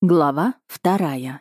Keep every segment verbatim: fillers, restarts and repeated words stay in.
Глава вторая.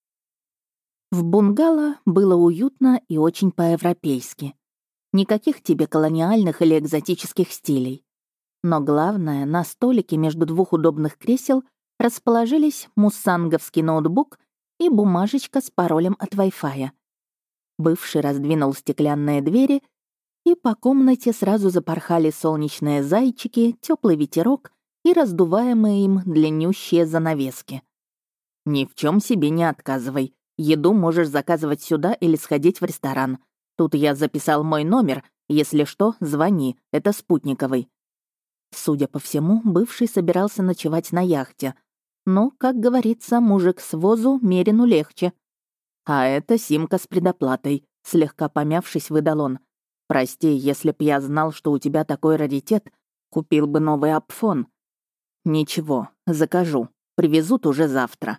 В бунгало было уютно и очень по-европейски. Никаких тебе колониальных или экзотических стилей. Но главное, на столике между двух удобных кресел расположились муссанговский ноутбук и бумажечка с паролем от Wi-Fi. Бывший раздвинул стеклянные двери, и по комнате сразу запорхали солнечные зайчики, теплый ветерок и раздуваемые им длиннющие занавески. «Ни в чем себе не отказывай. Еду можешь заказывать сюда или сходить в ресторан. Тут я записал мой номер. Если что, звони. Это спутниковый». Судя по всему, бывший собирался ночевать на яхте. Но, как говорится, мужик с возу мерину легче. «А это симка с предоплатой», — слегка помявшись, выдал он. «Прости, если б я знал, что у тебя такой раритет, купил бы новый апфон». «Ничего, закажу. Привезут уже завтра».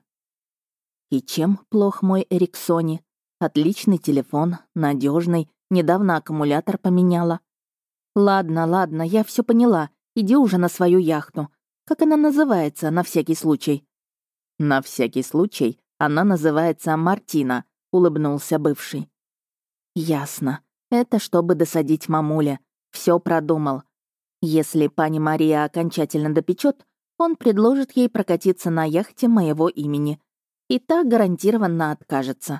И чем плох мой Эриксони? Отличный телефон, надежный, недавно аккумулятор поменяла. Ладно, ладно, я все поняла. Иди уже на свою яхту. Как она называется, на всякий случай? На всякий случай она называется Мартина, улыбнулся бывший. Ясно. Это чтобы досадить мамуле. Все продумал. Если пани Мария окончательно допечет, он предложит ей прокатиться на яхте моего имени. И та гарантированно откажется.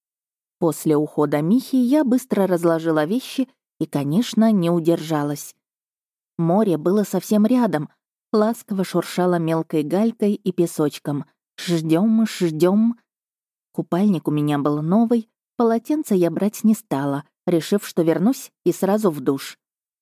После ухода Михи я быстро разложила вещи и, конечно, не удержалась. Море было совсем рядом, ласково шуршало мелкой галькой и песочком. Ждем, ждем. Купальник у меня был новый, полотенце я брать не стала, решив, что вернусь и сразу в душ.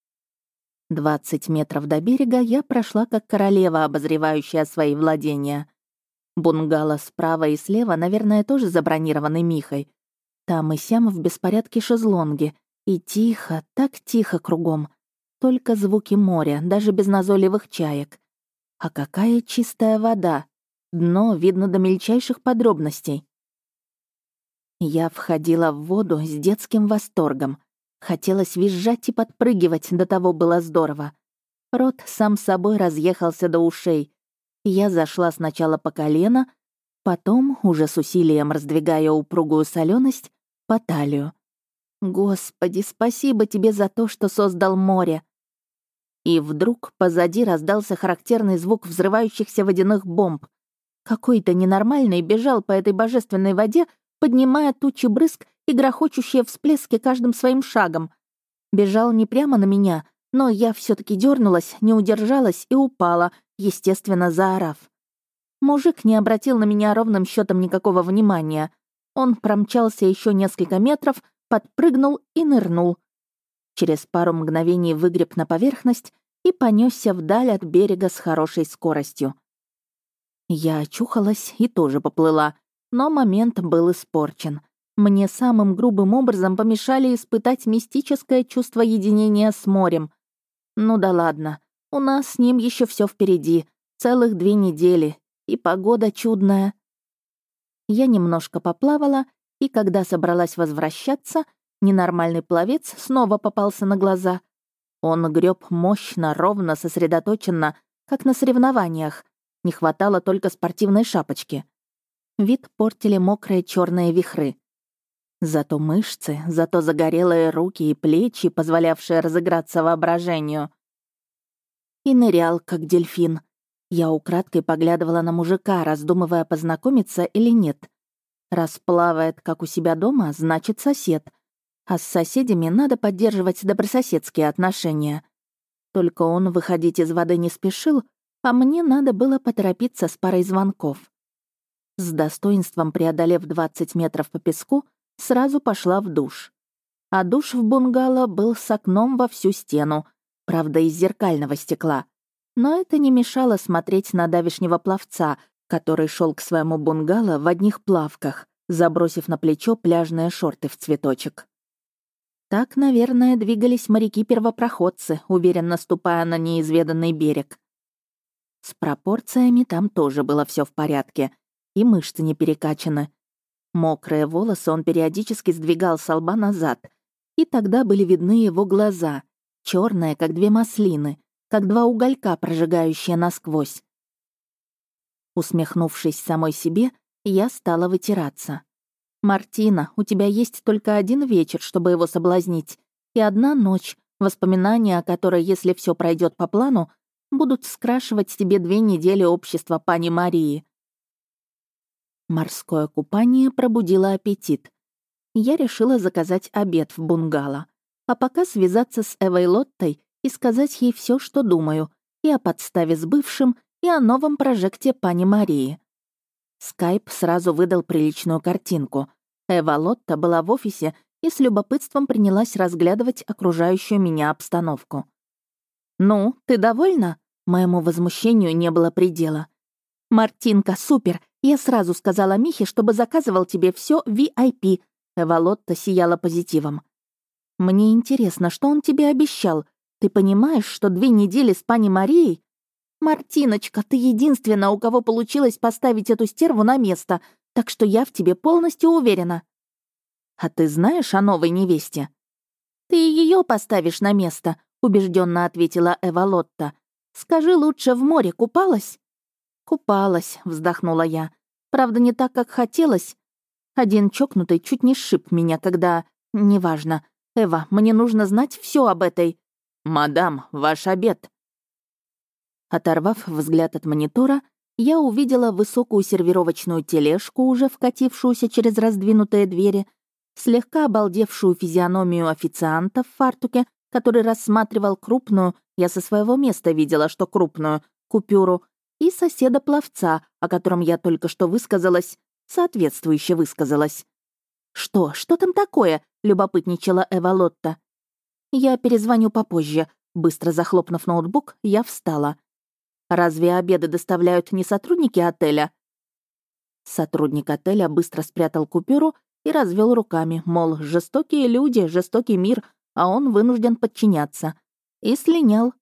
Двадцать метров до берега я прошла как королева, обозревающая свои владения. Бунгало справа и слева, наверное, тоже забронированы Михой. Там и сям в беспорядке шезлонги. И тихо, так тихо кругом. Только звуки моря, даже без назойливых чаек. А какая чистая вода. Дно видно до мельчайших подробностей. Я входила в воду с детским восторгом. Хотелось визжать и подпрыгивать, до того было здорово. Рот сам собой разъехался до ушей. Я зашла сначала по колено, потом, уже с усилием раздвигая упругую соленость, по талию. Господи, спасибо тебе за то, что создал море. И вдруг позади раздался характерный звук взрывающихся водяных бомб. Какой-то ненормальный бежал по этой божественной воде, поднимая тучи брызг и грохочущие всплески каждым своим шагом. Бежал не прямо на меня, но я все таки дернулась, не удержалась и упала, естественно, заорав. Мужик не обратил на меня ровным счетом никакого внимания. Он промчался еще несколько метров, подпрыгнул и нырнул. Через пару мгновений выгреб на поверхность и понесся вдаль от берега с хорошей скоростью. Я очухалась и тоже поплыла, но момент был испорчен. Мне самым грубым образом помешали испытать мистическое чувство единения с морем. Ну да ладно. У нас с ним еще все впереди, целых две недели, и погода чудная. Я немножко поплавала, и когда собралась возвращаться, ненормальный пловец снова попался на глаза. Он греб мощно, ровно, сосредоточенно, как на соревнованиях. Не хватало только спортивной шапочки. Вид портили мокрые черные вихры. Зато мышцы, зато загорелые руки и плечи, позволявшие разыграться воображению. И нырял, как дельфин. Я украдкой поглядывала на мужика, раздумывая, познакомиться или нет. Раз плавает, как у себя дома, значит сосед. А с соседями надо поддерживать добрососедские отношения. Только он выходить из воды не спешил, а мне надо было поторопиться с парой звонков. С достоинством преодолев двадцать метров по песку, сразу пошла в душ. А душ в бунгало был с окном во всю стену, правда, из зеркального стекла. Но это не мешало смотреть на давешнего пловца, который шел к своему бунгало в одних плавках, забросив на плечо пляжные шорты в цветочек. Так, наверное, двигались моряки-первопроходцы, уверенно ступая на неизведанный берег. С пропорциями там тоже было все в порядке, и мышцы не перекачаны. Мокрые волосы он периодически сдвигал со лба назад, и тогда были видны его глаза, черные, как две маслины, как два уголька, прожигающие насквозь. Усмехнувшись самой себе, я стала вытираться. «Мартина, у тебя есть только один вечер, чтобы его соблазнить, и одна ночь, воспоминания о которой, если все пройдет по плану, будут скрашивать тебе две недели общества пани Марии». Морское купание пробудило аппетит. Я решила заказать обед в бунгало, а пока связаться с Эвой Лоттой и сказать ей все, что думаю, и о подставе с бывшим, и о новом прожекте пани Марии. Скайп сразу выдал приличную картинку. Эва Лотта была в офисе и с любопытством принялась разглядывать окружающую меня обстановку. «Ну, ты довольна?» Моему возмущению не было предела. «Мартинка, супер! Я сразу сказала Михе, чтобы заказывал тебе все ви ай пи». Эва Лотта сияла позитивом. «Мне интересно, что он тебе обещал? Ты понимаешь, что две недели с пани Марией? Мартиночка, ты единственная, у кого получилось поставить эту стерву на место, так что я в тебе полностью уверена». «А ты знаешь о новой невесте?» «Ты ее поставишь на место», — убежденно ответила Эва Лотта. «Скажи лучше, в море купалась?» «Купалась», — вздохнула я. «Правда, не так, как хотелось. Один чокнутый чуть не сшиб меня, когда... Неважно. Эва, мне нужно знать все об этой...» «Мадам, ваш обед». Оторвав взгляд от монитора, я увидела высокую сервировочную тележку, уже вкатившуюся через раздвинутые двери, слегка обалдевшую физиономию официанта в фартуке, который рассматривал крупную, я со своего места видела, что крупную, купюру, и соседа-пловца, о котором я только что высказалась, соответствующе высказалась. «Что? Что там такое?» — любопытничала Эва Лотта. «Я перезвоню попозже». Быстро захлопнув ноутбук, я встала. «Разве обеды доставляют не сотрудники отеля?» Сотрудник отеля быстро спрятал купюру и развел руками, мол, жестокие люди, жестокий мир, а он вынужден подчиняться. И слинял.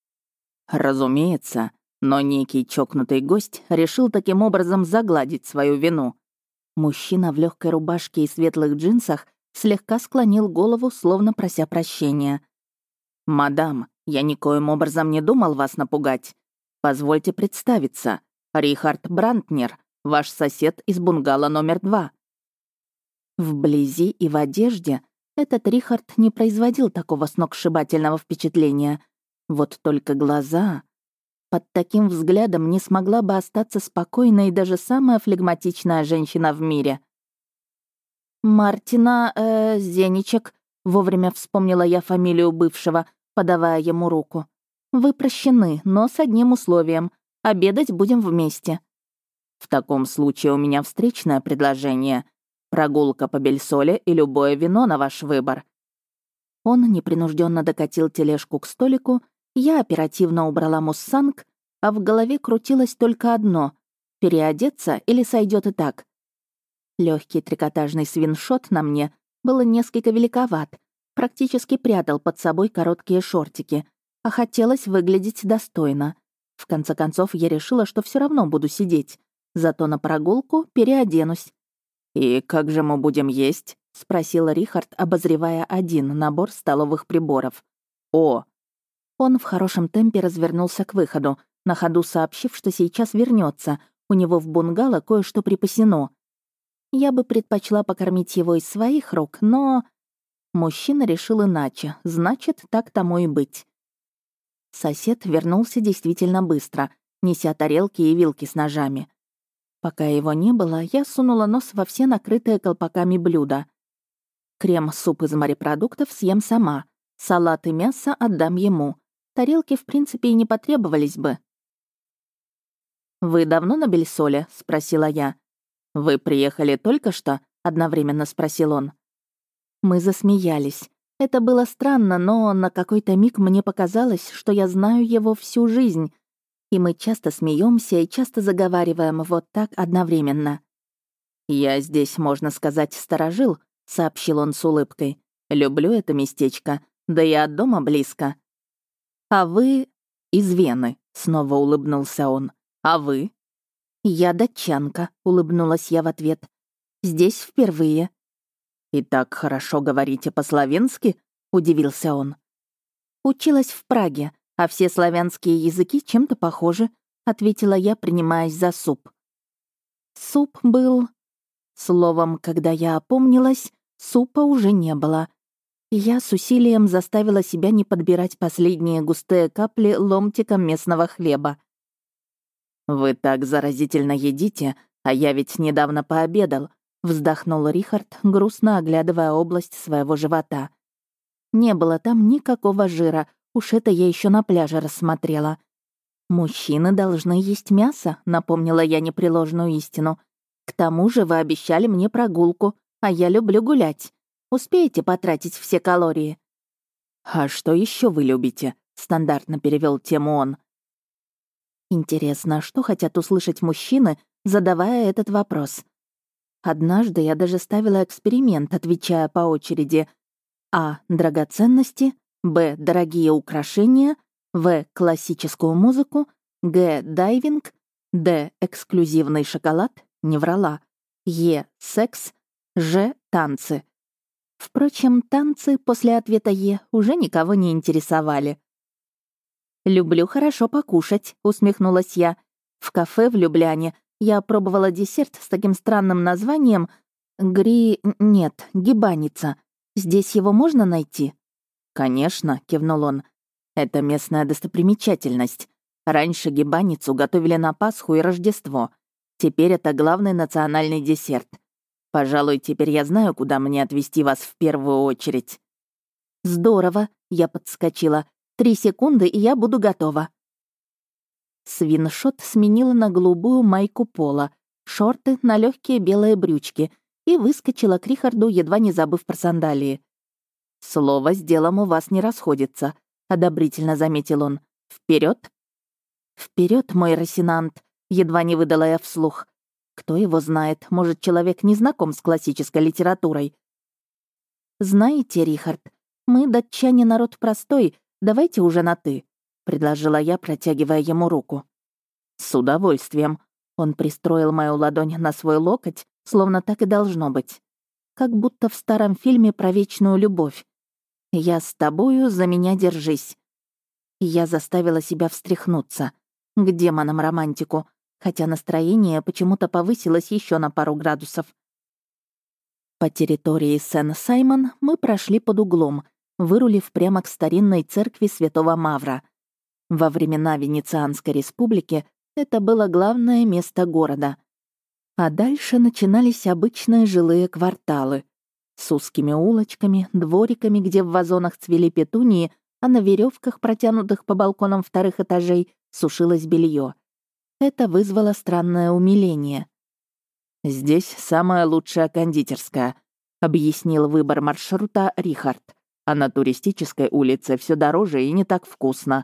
Разумеется, но некий чокнутый гость решил таким образом загладить свою вину. Мужчина в легкой рубашке и светлых джинсах слегка склонил голову, словно прося прощения. «Мадам, я никоим образом не думал вас напугать. Позвольте представиться. Рихард Брантнер, ваш сосед из бунгало номер два». Вблизи и в одежде этот Рихард не производил такого сногсшибательного впечатления. Вот только глаза... Под таким взглядом не смогла бы остаться спокойной даже самая флегматичная женщина в мире. «Мартина, э, Зеничек», — вовремя вспомнила я фамилию бывшего, подавая ему руку. «Вы прощены, но с одним условием. Обедать будем вместе». «В таком случае у меня встречное предложение. Прогулка по Бельсоле и любое вино на ваш выбор». Он непринужденно докатил тележку к столику, я оперативно убрала муссанг, а в голове крутилось только одно — переодеться или сойдет и так. Легкий трикотажный свиншот на мне было несколько великоват, практически прятал под собой короткие шортики, а хотелось выглядеть достойно. В конце концов, я решила, что все равно буду сидеть, зато на прогулку переоденусь. «И как же мы будем есть?» — спросил Рихард, обозревая один набор столовых приборов. «О!» Он в хорошем темпе развернулся к выходу, на ходу сообщив, что сейчас вернется. У него в бунгало кое-что припасено. Я бы предпочла покормить его из своих рук, но... Мужчина решил иначе, значит, так тому и быть. Сосед вернулся действительно быстро, неся тарелки и вилки с ножами. Пока его не было, я сунула нос во все накрытые колпаками блюда. Крем-суп из морепродуктов съем сама, салат и мясо отдам ему. Тарелки, в принципе, и не потребовались бы. «Вы давно на Бельсоле?» — спросила я. «Вы приехали только что?» — одновременно спросил он. Мы засмеялись. Это было странно, но на какой-то миг мне показалось, что я знаю его всю жизнь. И мы часто смеемся и часто заговариваем вот так одновременно. «Я здесь, можно сказать, сторожил», — сообщил он с улыбкой. «Люблю это местечко, да и от дома близко». «А вы...» «Из Вены», — снова улыбнулся он. «А вы?» «Я датчанка», — улыбнулась я в ответ. «Здесь впервые». «И так хорошо говорите по-славянски?» — удивился он. «Училась в Праге, а все славянские языки чем-то похожи. ответила я, принимаясь за суп. Суп был... Словом, когда я опомнилась, супа уже не было. Я с усилием заставила себя не подбирать последние густые капли ломтиком местного хлеба. «Вы так заразительно едите, а я ведь недавно пообедал», — вздохнул Рихард, грустно оглядывая область своего живота. Не было там никакого жира, уж это я еще на пляже рассмотрела. «Мужчины должны есть мясо», — напомнила я непреложную истину. «К тому же вы обещали мне прогулку, а я люблю гулять. Успеете потратить все калории?» «А что еще вы любите?» — стандартно перевел тему он. Интересно, что хотят услышать мужчины, задавая этот вопрос? Однажды я даже ставила эксперимент, отвечая по очереди: А. Драгоценности, Б. Дорогие украшения, В. Классическую музыку, Г. Дайвинг, Д. Эксклюзивный шоколад, не врала, Е. Секс, Ж. Танцы. Впрочем, танцы после ответа Е уже никого не интересовали. «Люблю хорошо покушать», — усмехнулась я. «В кафе в Любляне я пробовала десерт с таким странным названием «Гри... нет, гибаница». Здесь его можно найти?» «Конечно», — кивнул он. «Это местная достопримечательность. Раньше гибаницу готовили на Пасху и Рождество. Теперь это главный национальный десерт. Пожалуй, теперь я знаю, куда мне отвезти вас в первую очередь». «Здорово», — я подскочила. «Три секунды, и я буду готова». Свиншот сменила на голубую майку пола, шорты на легкие белые брючки и выскочила к Рихарду, едва не забыв про сандалии. «Слово с делом у вас не расходится», — одобрительно заметил он. Вперед! Вперед, мой Росинант!» — едва не выдала я вслух. Кто его знает, может, человек не знаком с классической литературой. «Знаете, Рихард, мы, датчане, народ простой, давайте уже на «ты», — предложила я, протягивая ему руку. «С удовольствием». Он пристроил мою ладонь на свой локоть, словно так и должно быть. Как будто в старом фильме про вечную любовь. «Я с тобою, за меня держись». Я заставила себя встряхнуться. К демонам-романтику, хотя настроение почему-то повысилось еще на пару градусов. По территории Сен-Саймон мы прошли под углом, вырулив прямо к старинной церкви Святого Мавра. Во времена Венецианской республики это было главное место города. А дальше начинались обычные жилые кварталы с узкими улочками, двориками, где в вазонах цвели петунии, а на веревках, протянутых по балконам вторых этажей, сушилось белье. Это вызвало странное умиление. «Здесь самая лучшая кондитерская», — объяснил выбор маршрута Рихард. «А на туристической улице все дороже и не так вкусно».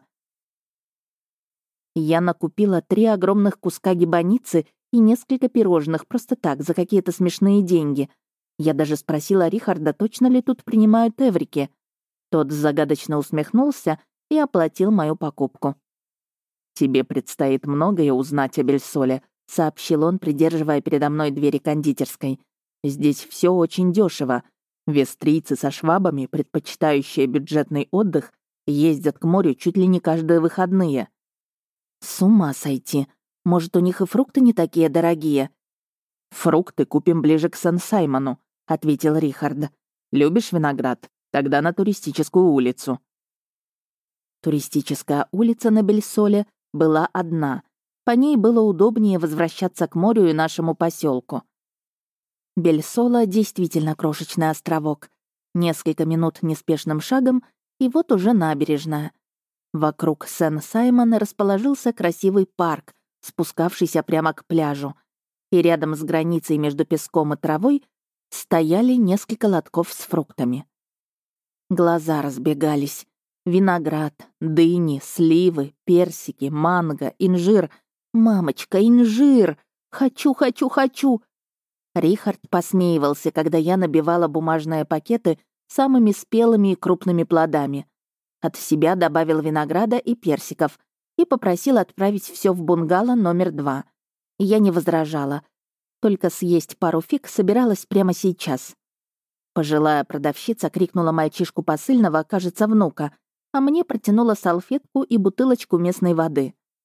Я накупила три огромных куска гибаницы и несколько пирожных просто так, за какие-то смешные деньги. Я даже спросила Рихарда, точно ли тут принимают эврики. Тот загадочно усмехнулся и оплатил мою покупку. «Тебе предстоит многое узнать о Бельсоле», — сообщил он, придерживая передо мной двери кондитерской. «Здесь все очень дешево. Вестрийцы со швабами, предпочитающие бюджетный отдых, ездят к морю чуть ли не каждые выходные». «С ума сойти. Может, у них и фрукты не такие дорогие?» «Фрукты купим ближе к Сан-Саймону», — ответил Рихард. «Любишь виноград? Тогда на туристическую улицу». Туристическая улица на Бельсоле была одна. По ней было удобнее возвращаться к морю и нашему поселку. Бельсола действительно крошечный островок. Несколько минут неспешным шагом, и вот уже набережная. Вокруг Сен-Саймона расположился красивый парк, спускавшийся прямо к пляжу. И рядом с границей между песком и травой стояли несколько лотков с фруктами. Глаза разбегались. Виноград, дыни, сливы, персики, манго, инжир. «Мамочка, инжир! Хочу, хочу, хочу!» Рихард посмеивался, когда я набивала бумажные пакеты самыми спелыми и крупными плодами. От себя добавил винограда и персиков и попросил отправить все в бунгало номер два. Я не возражала. Только съесть пару фиг собиралась прямо сейчас. Пожилая продавщица крикнула мальчишку посыльного, кажется, внука, а мне протянула салфетку и бутылочку местной воды.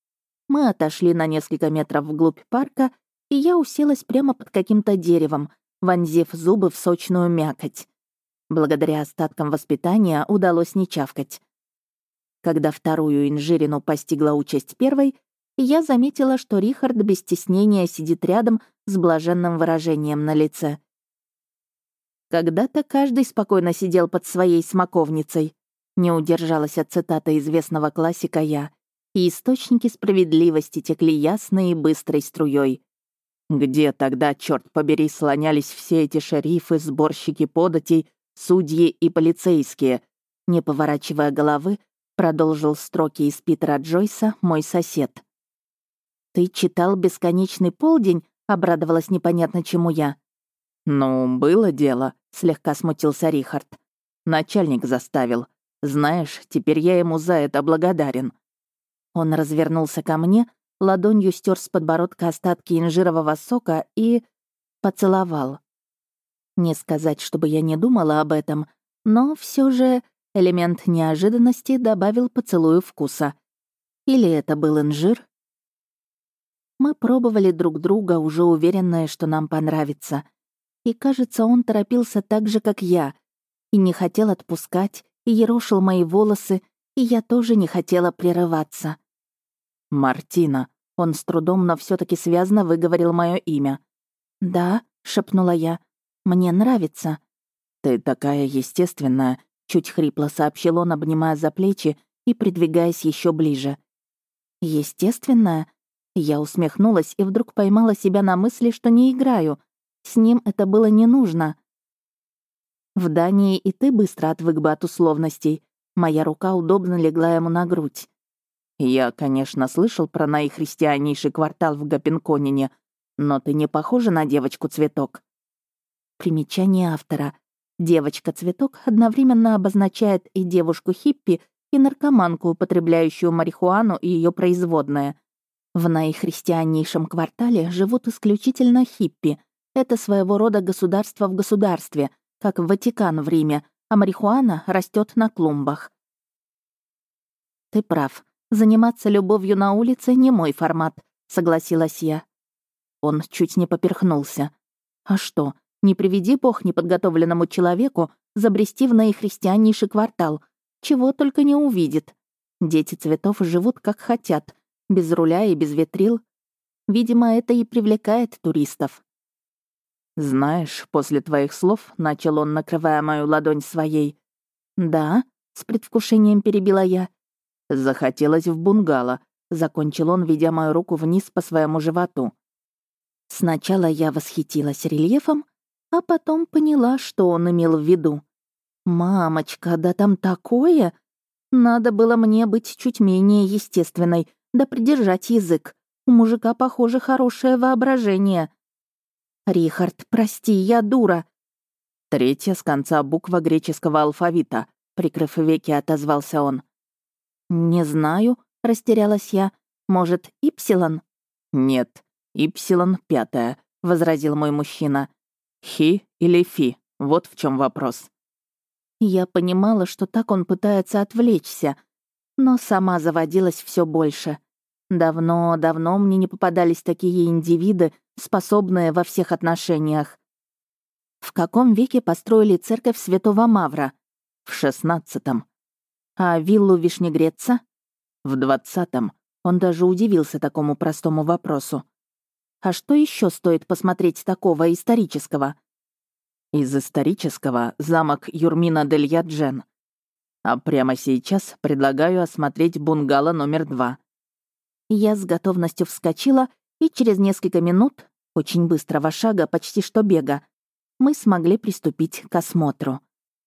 Мы отошли на несколько метров вглубь парка, и я уселась прямо под каким-то деревом, вонзив зубы в сочную мякоть. Благодаря остаткам воспитания удалось не чавкать. Когда вторую инжирину постигла участь первой, я заметила, что Рихард без стеснения сидит рядом с блаженным выражением на лице. «Когда-то каждый спокойно сидел под своей смоковницей», не удержалась от цитаты известного классика я, и источники справедливости текли ясной и быстрой струей. Где тогда, черт побери, слонялись все эти шерифы, сборщики податей, судьи и полицейские? Не поворачивая головы, продолжил строки из Питера Джойса мой сосед. «Ты читал «Бесконечный полдень»?» — обрадовалась непонятно чему я. «Ну, было дело», — слегка смутился Рихард. «Начальник заставил. Знаешь, теперь я ему за это благодарен». Он развернулся ко мне, ладонью стер с подбородка остатки инжирового сока и поцеловал. Не сказать, чтобы я не думала об этом, но все же элемент неожиданности добавил поцелую вкуса. Или это был инжир? Мы пробовали друг друга, уже уверенные, что нам понравится. И, кажется, он торопился так же, как я, и не хотел отпускать, и ерошил мои волосы, и я тоже не хотела прерываться. «Мартина», — он с трудом, но все таки связно выговорил мое имя. «Да», — шепнула я, — «мне нравится». «Ты такая естественная», — чуть хрипло сообщил он, обнимая за плечи и придвигаясь еще ближе. «Естественная?» Я усмехнулась и вдруг поймала себя на мысли, что не играю. С ним это было не нужно. В Дании и ты быстро отвык бы от условностей. Моя рука удобно легла ему на грудь. Я, конечно, слышал про наихристианнейший квартал в Гапенконине, но ты не похожа на девочку-цветок. Примечание автора. Девочка-цветок одновременно обозначает и девушку-хиппи, и наркоманку, употребляющую марихуану и ее производное. В наихристианнейшем квартале живут исключительно хиппи. Это своего рода государство в государстве, как Ватикан в Риме, а марихуана растет на клумбах. Ты прав. Заниматься любовью на улице не мой формат, согласилась я. Он чуть не поперхнулся. А что, не приведи бог неподготовленному человеку забрести в наихристианнейший квартал, чего только не увидит. Дети цветов живут как хотят, без руля и без ветрил. Видимо, это и привлекает туристов. «Знаешь, после твоих слов», — начал он, накрывая мою ладонь своей. «Да», — с предвкушением перебила я. «Захотелось в бунгало», — закончил он, ведя мою руку вниз по своему животу. Сначала я восхитилась рельефом, а потом поняла, что он имел в виду. «Мамочка, да там такое! Надо было мне быть чуть менее естественной, да придержать язык. У мужика, похоже, хорошее воображение». «Рихард, прости, я дура». «Третья с конца буква греческого алфавита», — прикрыв веки, отозвался он. «Не знаю», — растерялась я. «Может, Ипсилон?» «Нет, Ипсилон пятая», — возразил мой мужчина. «Хи или фи? Вот в чем вопрос». Я понимала, что так он пытается отвлечься, но сама заводилась все больше. Давно-давно мне не попадались такие индивиды, способные во всех отношениях. В каком веке построили церковь Святого Мавра? В шестнадцатом. А виллу Вишнегреца? В двадцатом. Он даже удивился такому простому вопросу. А что еще стоит посмотреть такого исторического? Из исторического — замок Юрмина дель Яджен. А прямо сейчас предлагаю осмотреть бунгало номер два. Я с готовностью вскочила, и через несколько минут, очень быстрого шага, почти что бега, мы смогли приступить к осмотру.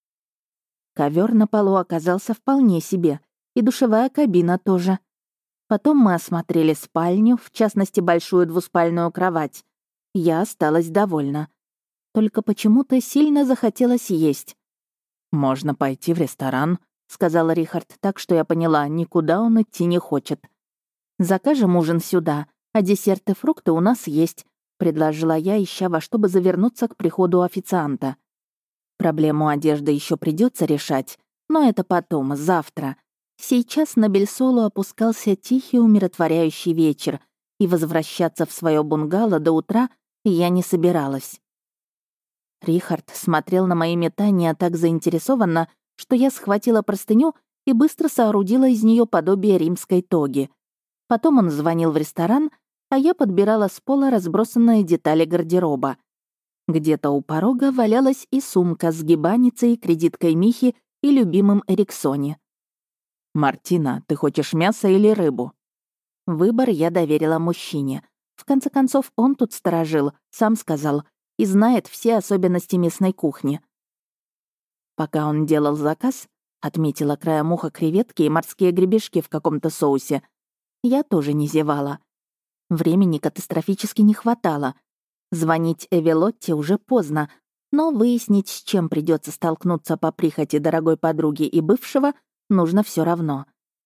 Ковер на полу оказался вполне себе, и душевая кабина тоже. Потом мы осмотрели спальню, в частности, большую двуспальную кровать. Я осталась довольна. Только почему-то сильно захотелось есть. «Можно пойти в ресторан», — сказал Рихард так, что я поняла, никуда он идти не хочет. «Закажем ужин сюда, а десерты и фрукты у нас есть», — предложила я, ища во что бы завернуться к приходу официанта. Проблему одежды еще придется решать, но это потом, завтра. Сейчас на Бельсолу опускался тихий умиротворяющий вечер, и возвращаться в свое бунгало до утра я не собиралась. Рихард смотрел на мои метания так заинтересованно, что я схватила простыню и быстро соорудила из нее подобие римской тоги. Потом он звонил в ресторан, а я подбирала с пола разбросанные детали гардероба. Где-то у порога валялась и сумка с гибаницей, кредиткой Михи и любимым Эриксоне. «Мартина, ты хочешь мясо или рыбу?» Выбор я доверила мужчине. В конце концов, он тут сторожил, сам сказал, и знает все особенности местной кухни. Пока он делал заказ, отметила краем уха креветки и морские гребешки в каком-то соусе, я тоже не зевала. Времени катастрофически не хватало. Звонить Эвелотте уже поздно, но выяснить, с чем придется столкнуться по прихоти дорогой подруги и бывшего, нужно все равно.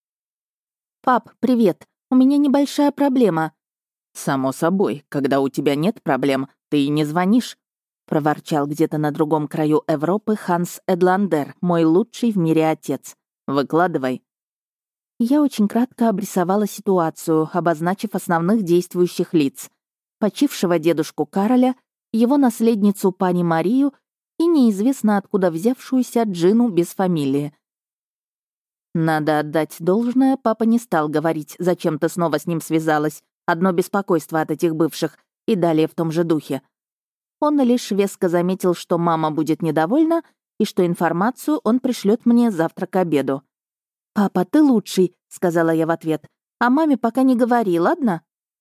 «Пап, привет. У меня небольшая проблема». «Само собой, когда у тебя нет проблем, ты и не звонишь», — проворчал где-то на другом краю Европы Ханс Эдландер, мой лучший в мире отец. «Выкладывай». Я очень кратко обрисовала ситуацию, обозначив основных действующих лиц. Почившего дедушку Кароля, его наследницу пани Марию и неизвестно откуда взявшуюся Джину без фамилии. Надо отдать должное, папа не стал говорить, зачем ты снова с ним связалась, одно беспокойство от этих бывших, и далее в том же духе. Он лишь веско заметил, что мама будет недовольна и что информацию он пришлет мне завтра к обеду. «Папа, ты лучший», — сказала я в ответ, «а маме пока не говори, ладно?»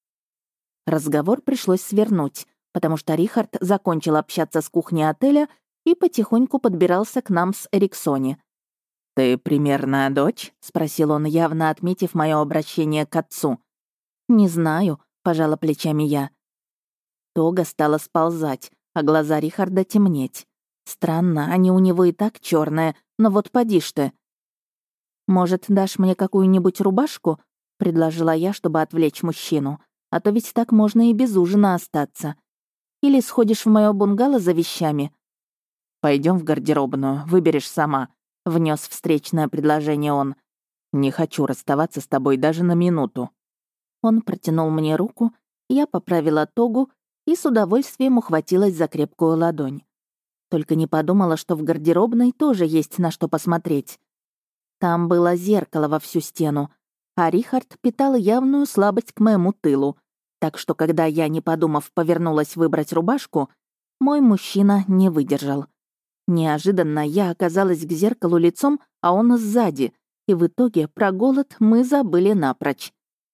Разговор пришлось свернуть, потому что Рихард закончил общаться с кухней отеля и потихоньку подбирался к нам с Эриксоне. «Ты примерная дочь?» — спросил он, явно отметив мое обращение к отцу. «Не знаю», — пожала плечами я. Тога стала сползать, а глаза Рихарда темнеть. Странно, они у него и так черные, но вот поди ж ты. «Может, дашь мне какую-нибудь рубашку?» — предложила я, чтобы отвлечь мужчину. «А то ведь так можно и без ужина остаться. Или сходишь в моё бунгало за вещами?» Пойдем в гардеробную, выберешь сама», — внес встречное предложение он. «Не хочу расставаться с тобой даже на минуту». Он протянул мне руку, я поправила тогу и с удовольствием ухватилась за крепкую ладонь. Только не подумала, что в гардеробной тоже есть на что посмотреть. Там было зеркало во всю стену, а Рихард питал явную слабость к моему тылу, так что, когда я, не подумав, повернулась выбрать рубашку, мой мужчина не выдержал. Неожиданно я оказалась к зеркалу лицом, а он сзади, и в итоге про голод мы забыли напрочь.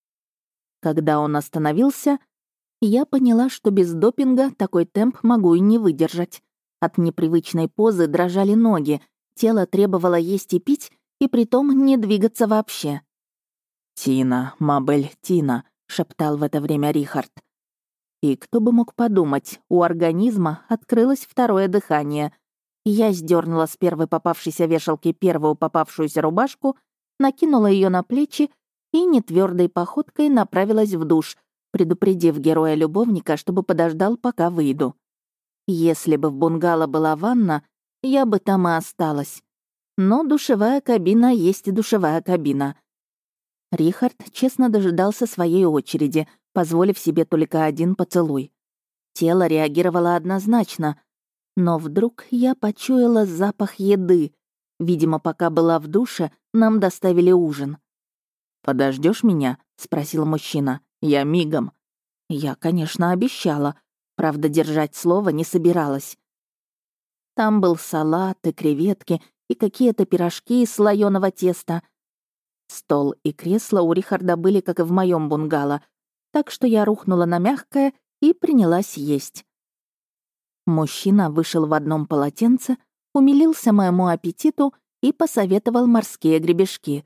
Когда он остановился, я поняла, что без допинга такой темп могу и не выдержать. От непривычной позы дрожали ноги, тело требовало есть и пить, и притом не двигаться вообще. «Тина, Мабель, Тина», — шептал в это время Рихард. И кто бы мог подумать, у организма открылось второе дыхание. Я сдернула с первой попавшейся вешалки первую попавшуюся рубашку, накинула ее на плечи и нетвердой походкой направилась в душ, предупредив героя-любовника, чтобы подождал, пока выйду. Если бы в бунгало была ванна, я бы там и осталась. Но душевая кабина есть душевая кабина. Рихард честно дожидался своей очереди, позволив себе только один поцелуй. Тело реагировало однозначно, но вдруг я почуяла запах еды. Видимо, пока была в душе, нам доставили ужин. Подождешь меня?» — спросил мужчина. «Я мигом». Я, конечно, обещала, правда, держать слово не собиралась. Там был салат и креветки, и какие-то пирожки из слоёного теста. Стол и кресло у Рихарда были, как и в моем бунгало, так что я рухнула на мягкое и принялась есть. Мужчина вышел в одном полотенце, умилился моему аппетиту и посоветовал морские гребешки.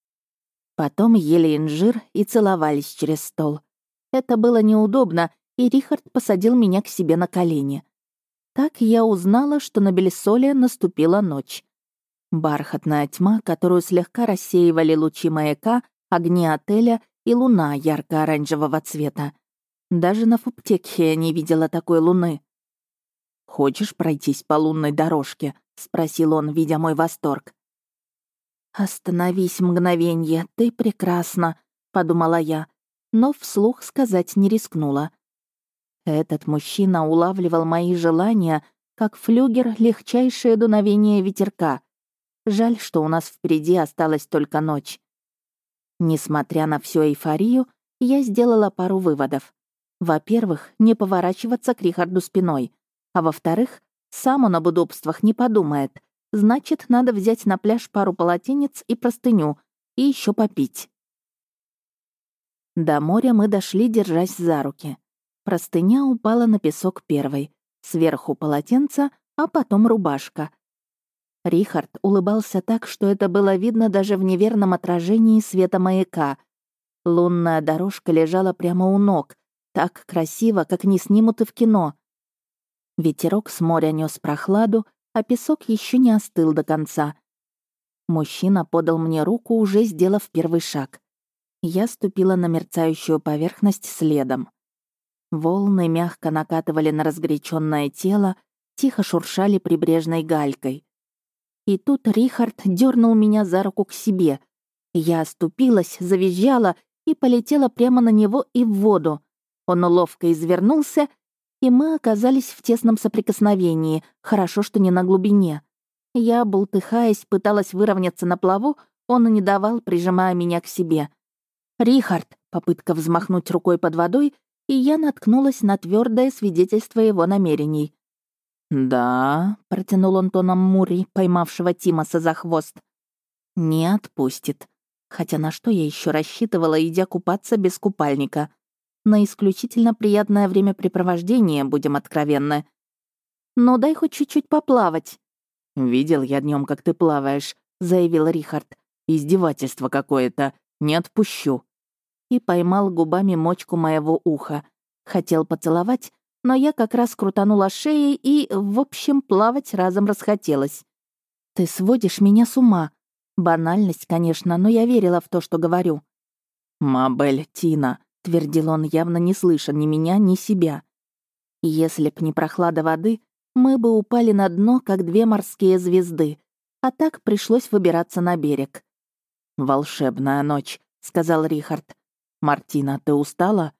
Потом ели инжир и целовались через стол. Это было неудобно, и Рихард посадил меня к себе на колени. Так я узнала, что на Бельсоле наступила ночь. Бархатная тьма, которую слегка рассеивали лучи маяка, огни отеля и луна ярко-оранжевого цвета. Даже на Фуптекхе я не видела такой луны. «Хочешь пройтись по лунной дорожке?» — спросил он, видя мой восторг. «Остановись мгновенье, ты прекрасна», — подумала я, но вслух сказать не рискнула. Этот мужчина улавливал мои желания, как флюгер легчайшее дуновение ветерка. Жаль, что у нас впереди осталась только ночь. Несмотря на всю эйфорию, я сделала пару выводов. Во-первых, не поворачиваться к Рихарду спиной. А во-вторых, сам он об удобствах не подумает. Значит, надо взять на пляж пару полотенец и простыню, и еще попить. До моря мы дошли, держась за руки. Простыня упала на песок первой. Сверху полотенце, а потом рубашка. Рихард улыбался так, что это было видно даже в неверном отражении света маяка. Лунная дорожка лежала прямо у ног, так красиво, как не снимут и в кино. Ветерок с моря нес прохладу, а песок еще не остыл до конца. Мужчина подал мне руку, уже сделав первый шаг. Я ступила на мерцающую поверхность следом. Волны мягко накатывали на разгоряченное тело, тихо шуршали прибрежной галькой. И тут Рихард дернул меня за руку к себе. Я оступилась, завизжала и полетела прямо на него и в воду. Он ловко извернулся, и мы оказались в тесном соприкосновении, хорошо, что не на глубине. Я, бултыхаясь, пыталась выровняться на плаву, он не давал, прижимая меня к себе. «Рихард!» — попытка взмахнуть рукой под водой, и я наткнулась на твердое свидетельство его намерений. «Да», — протянул он тоном Мури, поймавшего Тимоса за хвост. «Не отпустит. Хотя на что я еще рассчитывала, идя купаться без купальника? На исключительно приятное времяпрепровождение, будем откровенны. Но дай хоть чуть-чуть поплавать». «Видел я днем, как ты плаваешь», — заявил Рихард. «Издевательство какое-то. Не отпущу». И поймал губами мочку моего уха. Хотел поцеловать, но я как раз крутанула шеей и, в общем, плавать разом расхотелось. «Ты сводишь меня с ума». Банальность, конечно, но я верила в то, что говорю. «Мабель, Тина», — твердил он, явно не слыша ни меня, ни себя. «Если б не прохлада воды, мы бы упали на дно, как две морские звезды, а так пришлось выбираться на берег». «Волшебная ночь», — сказал Рихард. «Мартина, ты устала?»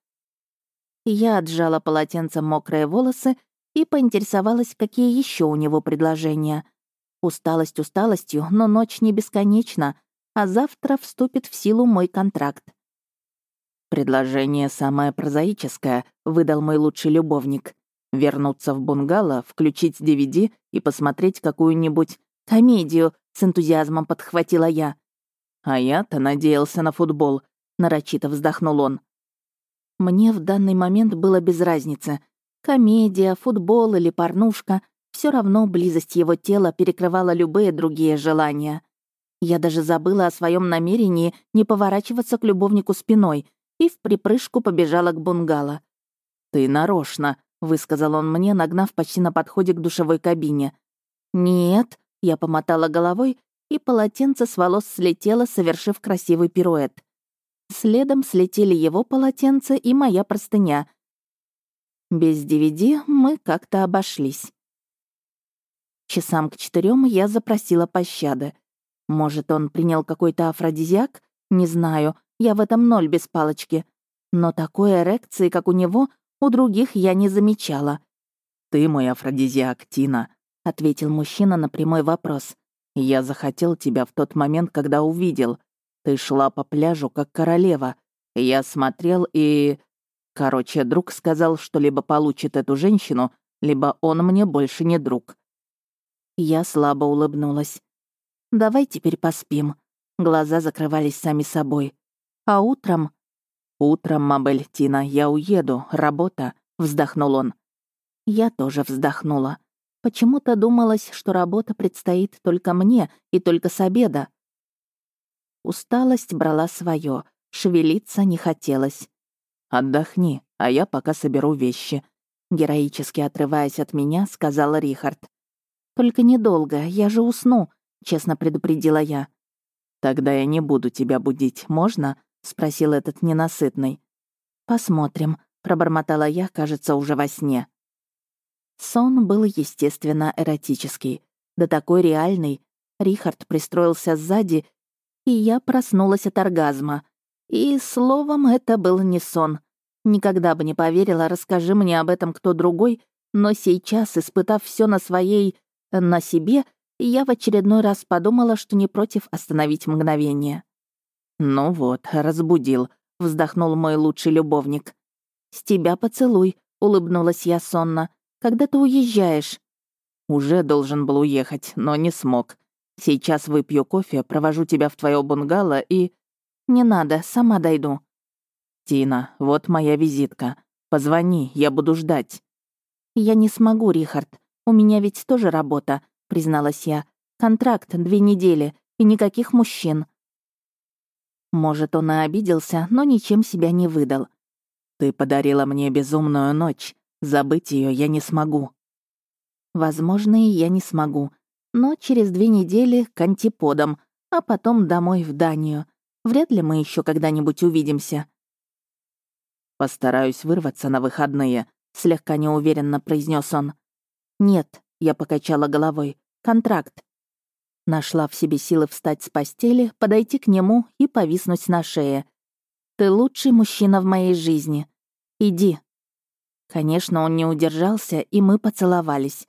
Я отжала полотенцем мокрые волосы и поинтересовалась, какие еще у него предложения. Усталость усталостью, но ночь не бесконечна, а завтра вступит в силу мой контракт. «Предложение самое прозаическое», — выдал мой лучший любовник. «Вернуться в бунгало, включить ди ви ди и посмотреть какую-нибудь комедию», — с энтузиазмом подхватила я. «А я-то надеялся на футбол», — нарочито вздохнул он. Мне в данный момент было без разницы. Комедия, футбол или порнушка — все равно близость его тела перекрывала любые другие желания. Я даже забыла о своем намерении не поворачиваться к любовнику спиной и в припрыжку побежала к бунгало. «Ты нарочно», — высказал он мне, нагнав почти на подходе к душевой кабине. «Нет», — я помотала головой, и полотенце с волос слетело, совершив красивый пируэт. Следом слетели его полотенце и моя простыня. Без ди ви ди мы как-то обошлись. Часам к четырем я запросила пощады. Может, он принял какой-то афродизиак? Не знаю, я в этом ноль без палочки. Но такой эрекции, как у него, у других я не замечала. «Ты мой афродизиак, Тина», — ответил мужчина на прямой вопрос. «Я захотел тебя в тот момент, когда увидел. Ты шла по пляжу, как королева. Я смотрел и... Короче, друг сказал, что либо получит эту женщину, либо он мне больше не друг». Я слабо улыбнулась. «Давай теперь поспим». Глаза закрывались сами собой. «А утром...» «Утром, Мабель, Тина, я уеду. Работа», — вздохнул он. Я тоже вздохнула. Почему-то думалось, что работа предстоит только мне и только с обеда. Усталость брала свое, шевелиться не хотелось. «Отдохни, а я пока соберу вещи», — героически отрываясь от меня, сказал Рихард. «Только недолго, я же усну», — честно предупредила я. «Тогда я не буду тебя будить, можно?» — спросил этот ненасытный. «Посмотрим», — пробормотала я, кажется, уже во сне. Сон был, естественно, эротический, да такой реальный. Рихард пристроился сзади и я проснулась от оргазма. И, словом, это был не сон. Никогда бы не поверила, расскажи мне об этом кто другой, но сейчас, испытав все на своей... на себе, я в очередной раз подумала, что не против остановить мгновение. «Ну вот, разбудил», — вздохнул мой лучший любовник. «С тебя поцелуй», — улыбнулась я сонно. «Когда ты уезжаешь?» «Уже должен был уехать, но не смог. Сейчас выпью кофе, провожу тебя в твое бунгало и...» «Не надо, сама дойду». «Тина, вот моя визитка. Позвони, я буду ждать». «Я не смогу, Рихард. У меня ведь тоже работа», — призналась я. «Контракт две недели, и никаких мужчин». Может, он и обиделся, но ничем себя не выдал. «Ты подарила мне безумную ночь. Забыть ее я не смогу». Возможно, и я не смогу. Но через две недели к антиподам, а потом домой в Данию. Вряд ли мы еще когда-нибудь увидимся. «Постараюсь вырваться на выходные», — слегка неуверенно произнес он. «Нет», — я покачала головой, — «контракт». Нашла в себе силы встать с постели, подойти к нему и повиснуть на шее. «Ты лучший мужчина в моей жизни. Иди». Конечно, он не удержался, и мы поцеловались.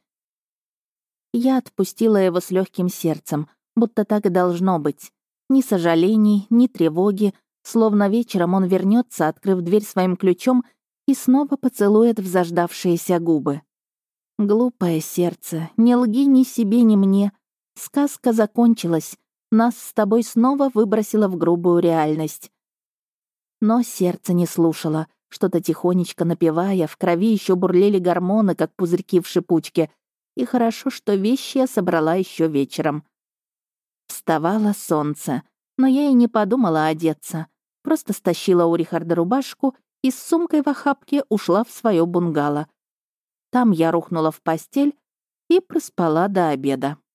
Я отпустила его с легким сердцем, будто так и должно быть. Ни сожалений, ни тревоги, словно вечером он вернется, открыв дверь своим ключом, и снова поцелует в заждавшиеся губы. Глупое сердце, не лги ни себе, ни мне. Сказка закончилась, нас с тобой снова выбросило в грубую реальность. Но сердце не слушало, что-то тихонечко напевая, в крови еще бурлели гормоны, как пузырьки в шипучке, и хорошо, что вещи я собрала еще вечером. Вставало солнце, но я и не подумала одеться, просто стащила у Рихарда рубашку и с сумкой в охапке ушла в свое бунгало. Там я рухнула в постель и проспала до обеда.